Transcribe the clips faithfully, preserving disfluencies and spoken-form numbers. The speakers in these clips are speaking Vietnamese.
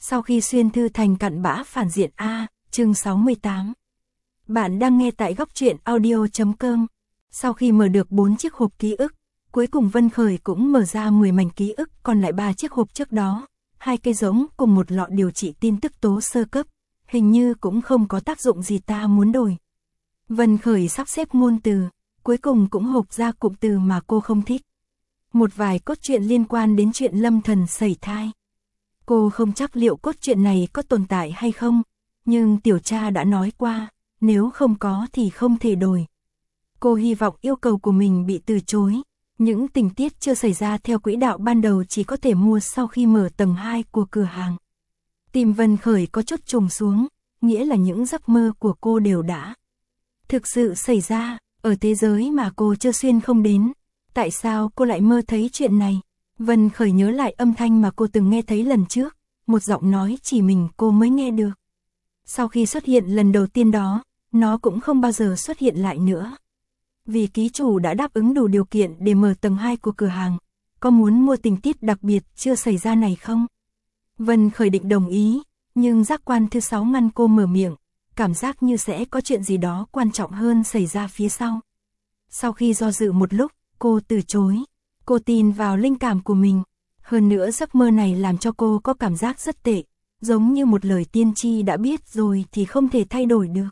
Sau khi xuyên thư thành cặn bã phản diện A, chương sáu mươi tám. Bạn đang nghe tại góc truyện audio chấm com. Sau khi mở được bốn chiếc hộp ký ức, cuối cùng Vân Khởi cũng mở ra mười mảnh ký ức, còn lại ba chiếc hộp trước đó, hai cây giống cùng một lọ điều trị tin tức tố sơ cấp, hình như cũng không có tác dụng gì ta muốn đổi. Vân Khởi sắp xếp ngôn từ, cuối cùng cũng hộp ra cụm từ mà cô không thích. Một vài cốt truyện liên quan đến chuyện Lâm Thần sẩy thai. Cô không chắc liệu cốt truyện này có tồn tại hay không, nhưng tiểu cha đã nói qua, nếu không có thì không thể đổi. Cô hy vọng yêu cầu của mình bị từ chối, những tình tiết chưa xảy ra theo quỹ đạo ban đầu chỉ có thể mua sau khi mở tầng hai của cửa hàng. Tim Vân Khởi có chút trùng xuống, nghĩa là những giấc mơ của cô đều đã thực sự xảy ra, ở thế giới mà cô chưa xuyên không đến. Tại sao cô lại mơ thấy chuyện này? Vân Khởi nhớ lại âm thanh mà cô từng nghe thấy lần trước, một giọng nói chỉ mình cô mới nghe được. Sau khi xuất hiện lần đầu tiên đó, nó cũng không bao giờ xuất hiện lại nữa. Vì ký chủ đã đáp ứng đủ điều kiện để mở tầng hai của cửa hàng, có muốn mua tình tiết đặc biệt chưa xảy ra này không? Vân Khởi định đồng ý, nhưng giác quan thứ sáu ngăn cô mở miệng, cảm giác như sẽ có chuyện gì đó quan trọng hơn xảy ra phía sau. Sau khi do dự một lúc, cô từ chối. Cô tin vào linh cảm của mình. Hơn nữa giấc mơ này làm cho cô có cảm giác rất tệ, giống như một lời tiên tri đã biết rồi thì không thể thay đổi được.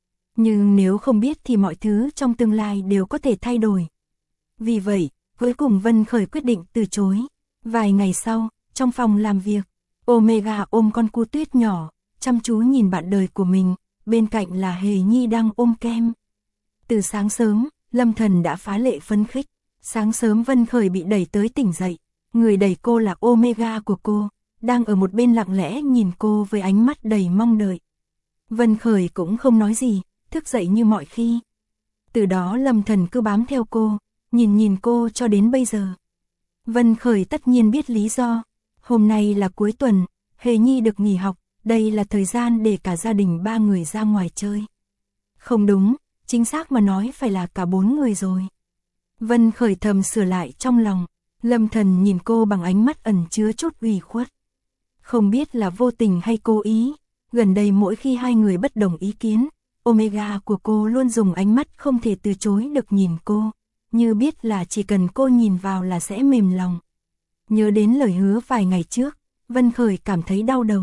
Nhưng nếu không biết thì mọi thứ trong tương lai đều có thể thay đổi. Vì vậy, cuối cùng Vân Khởi quyết định từ chối. Vài ngày sau, trong phòng làm việc, Omega ôm con cu tuyết nhỏ, chăm chú nhìn bạn đời của mình, bên cạnh là Hề Nhi đang ôm kem. Từ sáng sớm, Lâm Thần đã phá lệ phấn khích. Sáng sớm Vân Khởi bị đẩy tới tỉnh dậy, người đẩy cô là Omega của cô, đang ở một bên lặng lẽ nhìn cô với ánh mắt đầy mong đợi. Vân Khởi cũng không nói gì, thức dậy như mọi khi. Từ đó Lâm Thần cứ bám theo cô, nhìn nhìn cô cho đến bây giờ. Vân Khởi tất nhiên biết lý do, hôm nay là cuối tuần, Hề Nhi được nghỉ học, đây là thời gian để cả gia đình ba người ra ngoài chơi. Không đúng, chính xác mà nói phải là cả bốn người rồi. Vân Khởi thầm sửa lại trong lòng, Lâm Thần nhìn cô bằng ánh mắt ẩn chứa chút ủy khuất. Không biết là vô tình hay cố ý, gần đây mỗi khi hai người bất đồng ý kiến, Omega của cô luôn dùng ánh mắt không thể từ chối được nhìn cô, như biết là chỉ cần cô nhìn vào là sẽ mềm lòng. Nhớ đến lời hứa vài ngày trước, Vân Khởi cảm thấy đau đầu.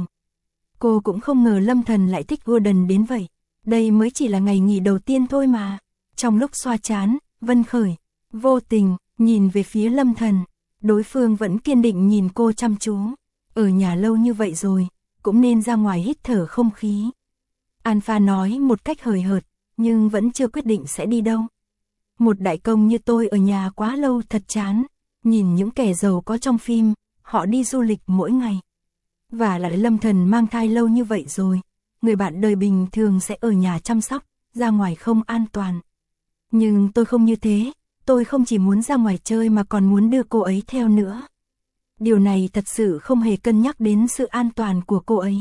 Cô cũng không ngờ Lâm Thần lại thích Gordon đến vậy, đây mới chỉ là ngày nghỉ đầu tiên thôi mà. Trong lúc xoa trán, Vân Khởi vô tình nhìn về phía Lâm Thần, đối phương vẫn kiên định nhìn cô chăm chú. Ở nhà lâu như vậy rồi, cũng nên ra ngoài hít thở không khí. Alpha nói một cách hời hợt, nhưng vẫn chưa quyết định sẽ đi đâu. Một đại công như tôi ở nhà quá lâu thật chán, nhìn những kẻ giàu có trong phim, họ đi du lịch mỗi ngày. Và lại Lâm Thần mang thai lâu như vậy rồi, người bạn đời bình thường sẽ ở nhà chăm sóc, ra ngoài không an toàn. Nhưng tôi không như thế. Tôi không chỉ muốn ra ngoài chơi mà còn muốn đưa cô ấy theo nữa. Điều này thật sự không hề cân nhắc đến sự an toàn của cô ấy.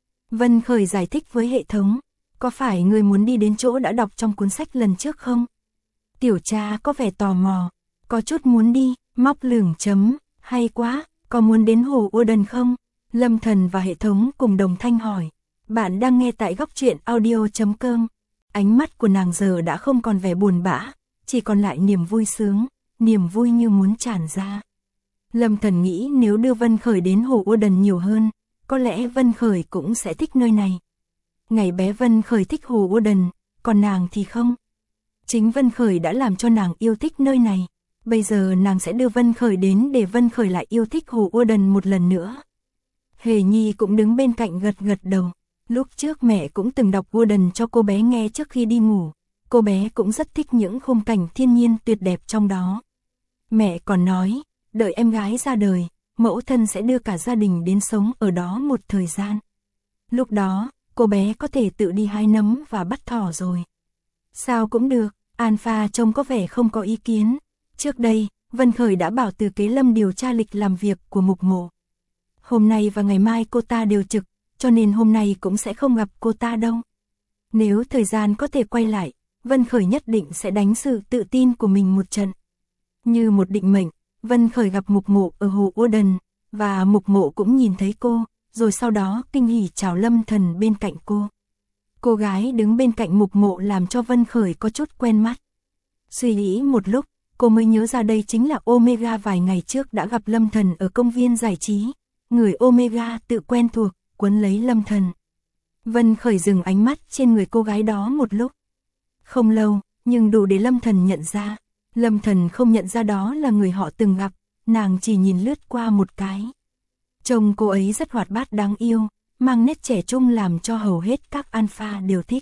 Vân Khởi giải thích với hệ thống, có phải người muốn đi đến chỗ đã đọc trong cuốn sách lần trước không? Tiểu cha có vẻ tò mò, có chút muốn đi, móc lửng chấm, hay quá, có muốn đến hồ Uden không? Lâm Thần và hệ thống cùng đồng thanh hỏi, bạn đang nghe tại góc truyện audio chấm com. Ánh mắt của nàng giờ đã không còn vẻ buồn bã, chỉ còn lại niềm vui sướng, niềm vui như muốn tràn ra. Lâm Thần nghĩ nếu đưa Vân Khởi đến hồ Uden nhiều hơn, có lẽ Vân Khởi cũng sẽ thích nơi này. Ngày bé Vân Khởi thích hồ Uden, còn nàng thì không. Chính Vân Khởi đã làm cho nàng yêu thích nơi này, bây giờ nàng sẽ đưa Vân Khởi đến để Vân Khởi lại yêu thích hồ Uden một lần nữa. Hề Nhi cũng đứng bên cạnh gật gật đầu, lúc trước mẹ cũng từng đọc Uden cho cô bé nghe trước khi đi ngủ. Cô bé cũng rất thích những khung cảnh thiên nhiên tuyệt đẹp trong đó. Mẹ còn nói, đợi em gái ra đời, mẫu thân sẽ đưa cả gia đình đến sống ở đó một thời gian. Lúc đó, cô bé có thể tự đi hái nấm và bắt thỏ rồi. Sao cũng được, Alpha trông có vẻ không có ý kiến. Trước đây, Vân Khởi đã bảo Từ Kế Lâm điều tra lịch làm việc của Mục Mộ. Hôm nay và ngày mai cô ta đều trực, cho nên hôm nay cũng sẽ không gặp cô ta đâu. Nếu thời gian có thể quay lại, Vân Khởi nhất định sẽ đánh sự tự tin của mình một trận. Như một định mệnh, Vân Khởi gặp Mục Mộ ở hồ Uden, và Mục Mộ cũng nhìn thấy cô, rồi sau đó kinh hỉ chào Lâm Thần bên cạnh cô. Cô gái đứng bên cạnh Mục Mộ làm cho Vân Khởi có chút quen mắt. Suy nghĩ một lúc, cô mới nhớ ra đây chính là Omega vài ngày trước đã gặp Lâm Thần ở công viên giải trí. Người Omega tự quen thuộc, quấn lấy Lâm Thần. Vân Khởi dừng ánh mắt trên người cô gái đó một lúc. Không lâu, nhưng đủ để Lâm Thần nhận ra. Lâm Thần không nhận ra đó là người họ từng gặp, nàng chỉ nhìn lướt qua một cái. Trông cô ấy rất hoạt bát đáng yêu, mang nét trẻ trung làm cho hầu hết các alpha đều thích.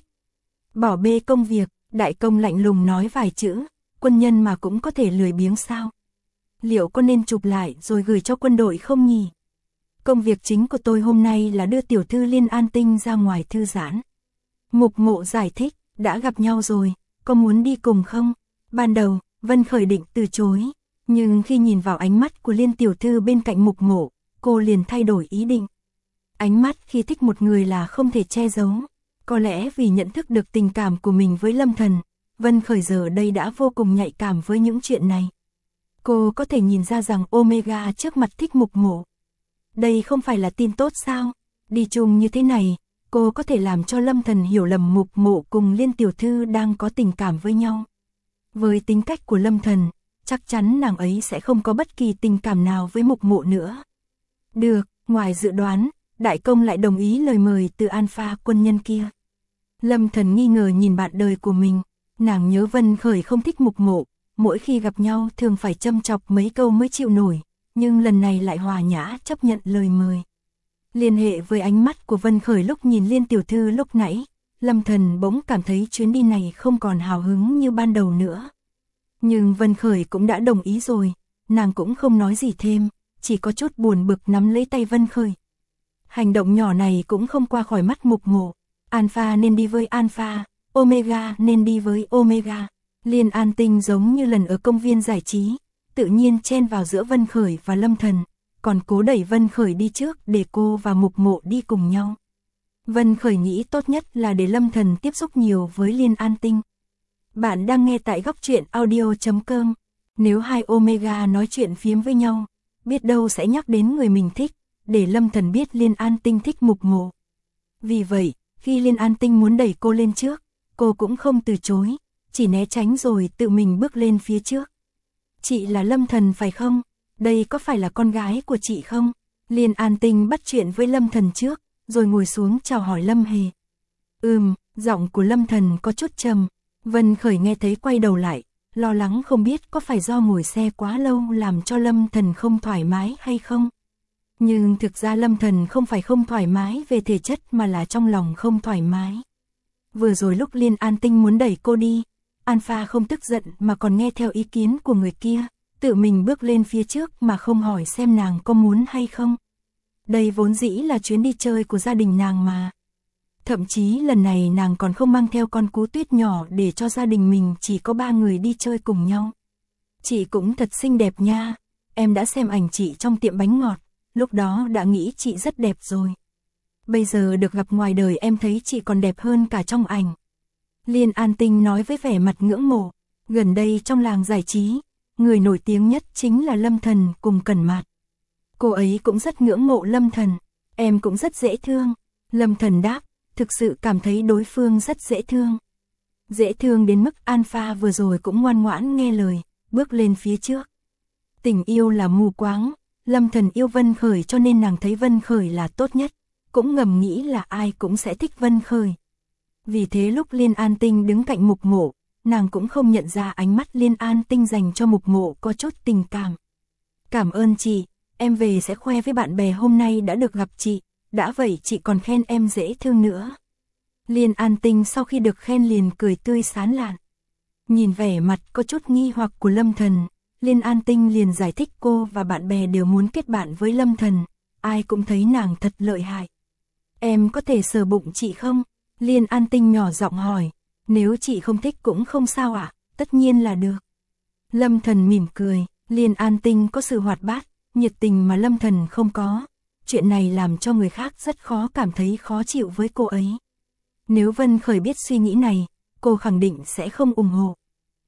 Bỏ bê công việc, đại công lạnh lùng nói vài chữ, quân nhân mà cũng có thể lười biếng sao? Liệu có nên chụp lại rồi gửi cho quân đội không nhỉ? Công việc chính của tôi hôm nay là đưa tiểu thư Liên An Tinh ra ngoài thư giãn. Mục Mộ giải thích, đã gặp nhau rồi, có muốn đi cùng không? Ban đầu, Vân Khởi định từ chối, nhưng khi nhìn vào ánh mắt của Liên tiểu thư bên cạnh Mục Mộ, cô liền thay đổi ý định. Ánh mắt khi thích một người là không thể che giấu. Có lẽ vì nhận thức được tình cảm của mình với Lâm Thần, Vân Khởi giờ đây đã vô cùng nhạy cảm với những chuyện này. Cô có thể nhìn ra rằng Omega trước mặt thích Mục Mộ. Đây không phải là tin tốt sao? Đi chung như thế này, cô có thể làm cho Lâm Thần hiểu lầm Mục Mộ cùng Liên tiểu thư đang có tình cảm với nhau. Với tính cách của Lâm Thần, chắc chắn nàng ấy sẽ không có bất kỳ tình cảm nào với Mục Mộ nữa. Được, ngoài dự đoán, đại công lại đồng ý lời mời từ alpha quân nhân kia. Lâm Thần nghi ngờ nhìn bạn đời của mình, nàng nhớ Vân Khởi không thích Mục Mộ, mỗi khi gặp nhau thường phải châm chọc mấy câu mới chịu nổi, nhưng lần này lại hòa nhã chấp nhận lời mời. Liên hệ với ánh mắt của Vân Khởi lúc nhìn Liên tiểu thư lúc nãy, Lâm Thần bỗng cảm thấy chuyến đi này không còn hào hứng như ban đầu nữa. Nhưng Vân Khởi cũng đã đồng ý rồi, nàng cũng không nói gì thêm, chỉ có chút buồn bực nắm lấy tay Vân Khởi. Hành động nhỏ này cũng không qua khỏi mắt Mục Mộ. Alpha nên đi với Alpha, Omega nên đi với Omega. Liên An Tinh giống như lần ở công viên giải trí, tự nhiên chen vào giữa Vân Khởi và Lâm Thần, còn cố đẩy Vân Khởi đi trước để cô và Mục Mộ đi cùng nhau. Vân Khởi nghĩ tốt nhất là để Lâm Thần tiếp xúc nhiều với Liên An Tinh. Bạn đang nghe tại góc truyện audio chấm com. Nếu hai Omega nói chuyện phiếm với nhau, biết đâu sẽ nhắc đến người mình thích, để Lâm Thần biết Liên An Tinh thích Mục Mộ. Vì vậy, khi Liên An Tinh muốn đẩy cô lên trước, cô cũng không từ chối, chỉ né tránh rồi tự mình bước lên phía trước. Chị là Lâm Thần phải không? Đây có phải là con gái của chị không? Liên An Tinh bắt chuyện với Lâm Thần trước, rồi ngồi xuống chào hỏi Lâm Hề. Ừm, giọng của Lâm Thần có chút trầm. Vân Khởi nghe thấy quay đầu lại, lo lắng không biết có phải do ngồi xe quá lâu làm cho Lâm Thần không thoải mái hay không. Nhưng thực ra Lâm Thần không phải không thoải mái về thể chất mà là trong lòng không thoải mái. Vừa rồi lúc Liên An Tinh muốn đẩy cô đi, Alpha không tức giận mà còn nghe theo ý kiến của người kia, tự mình bước lên phía trước mà không hỏi xem nàng có muốn hay không. Đây vốn dĩ là chuyến đi chơi của gia đình nàng mà. Thậm chí lần này nàng còn không mang theo con cú tuyết nhỏ để cho gia đình mình chỉ có ba người đi chơi cùng nhau. Chị cũng thật xinh đẹp nha, em đã xem ảnh chị trong tiệm bánh ngọt, lúc đó đã nghĩ chị rất đẹp rồi. Bây giờ được gặp ngoài đời em thấy chị còn đẹp hơn cả trong ảnh. Liên An Tinh nói với vẻ mặt ngưỡng mộ, gần đây trong làng giải trí, người nổi tiếng nhất chính là Lâm Thần cùng Cẩn Mạt. Cô ấy cũng rất ngưỡng mộ Lâm Thần, em cũng rất dễ thương. Lâm Thần đáp, thực sự cảm thấy đối phương rất dễ thương. Dễ thương đến mức Alpha vừa rồi cũng ngoan ngoãn nghe lời, bước lên phía trước. Tình yêu là mù quáng, Lâm Thần yêu Vân Khởi cho nên nàng thấy Vân Khởi là tốt nhất, cũng ngầm nghĩ là ai cũng sẽ thích Vân Khởi. Vì thế lúc Liên An Tinh đứng cạnh Mục Mộ, nàng cũng không nhận ra ánh mắt Liên An Tinh dành cho Mục Mộ có chút tình cảm. Cảm ơn chị, em về sẽ khoe với bạn bè hôm nay đã được gặp chị, đã vậy chị còn khen em dễ thương nữa. Liên An Tinh sau khi được khen liền cười tươi sán lạn. Nhìn vẻ mặt có chút nghi hoặc của Lâm Thần, Liên An Tinh liền giải thích cô và bạn bè đều muốn kết bạn với Lâm Thần, ai cũng thấy nàng thật lợi hại. Em có thể sờ bụng chị không? Liên An Tinh nhỏ giọng hỏi, nếu chị không thích cũng không sao ạ, à? Tất nhiên là được. Lâm Thần mỉm cười, Liên An Tinh có sự hoạt bát, nhiệt tình mà Lâm Thần không có. Chuyện này làm cho người khác rất khó cảm thấy khó chịu với cô ấy. Nếu Vân Khởi biết suy nghĩ này, cô khẳng định sẽ không ủng hộ.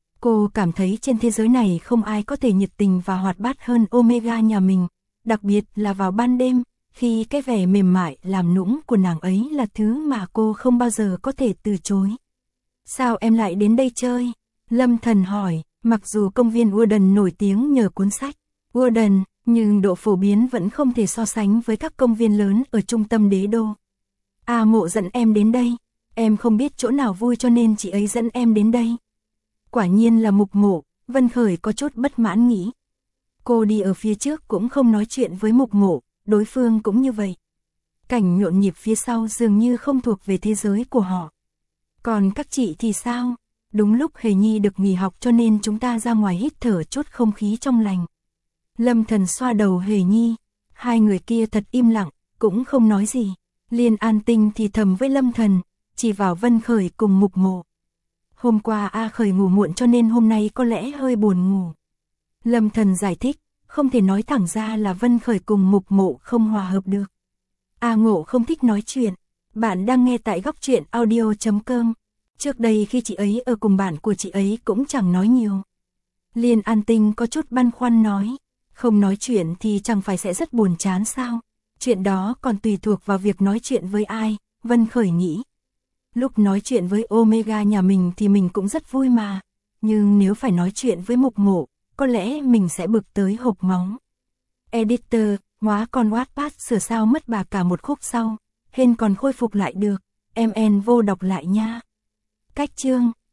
Cô cảm thấy trên thế giới này không ai có thể nhiệt tình và hoạt bát hơn Omega nhà mình, đặc biệt là vào ban đêm, khi cái vẻ mềm mại làm nũng của nàng ấy là thứ mà cô không bao giờ có thể từ chối. Sao em lại đến đây chơi? Lâm Thần hỏi, mặc dù công viên Warden nổi tiếng nhờ cuốn sách Warden, nhưng độ phổ biến vẫn không thể so sánh với các công viên lớn ở trung tâm đế đô. A Mộ dẫn em đến đây, em không biết chỗ nào vui cho nên chị ấy dẫn em đến đây. Quả nhiên là Mục Mộ, Vân Khởi có chút bất mãn nghĩ. Cô đi ở phía trước cũng không nói chuyện với Mục Mộ, đối phương cũng như vậy. Cảnh nhộn nhịp phía sau dường như không thuộc về thế giới của họ. Còn các chị thì sao? Đúng lúc Hề Nhi được nghỉ học cho nên chúng ta ra ngoài hít thở chút không khí trong lành. Lâm Thần xoa đầu Hề Nhi, hai người kia thật im lặng, cũng không nói gì. Liên An Tinh thì thầm với Lâm Thần, chỉ vào Vân Khởi cùng Mục Mộ. Hôm qua A Khởi ngủ muộn cho nên hôm nay có lẽ hơi buồn ngủ. Lâm Thần giải thích, không thể nói thẳng ra là Vân Khởi cùng Mục Mộ không hòa hợp được. A Ngộ không thích nói chuyện. Bạn đang nghe tại góc truyện audio chấm com. Trước đây khi chị ấy ở cùng bạn của chị ấy cũng chẳng nói nhiều. Liên An Tinh có chút băn khoăn nói, không nói chuyện thì chẳng phải sẽ rất buồn chán sao? Chuyện đó còn tùy thuộc vào việc nói chuyện với ai, Vân Khởi nghĩ. Lúc nói chuyện với Omega nhà mình thì mình cũng rất vui mà. Nhưng nếu phải nói chuyện với Mục Mộ, có lẽ mình sẽ bực tới hộc máu. Editor, hóa con Wattpad sửa sao mất bà cả một khúc sau. Hên còn khôi phục lại được, em en vô đọc lại nha. Cách chương,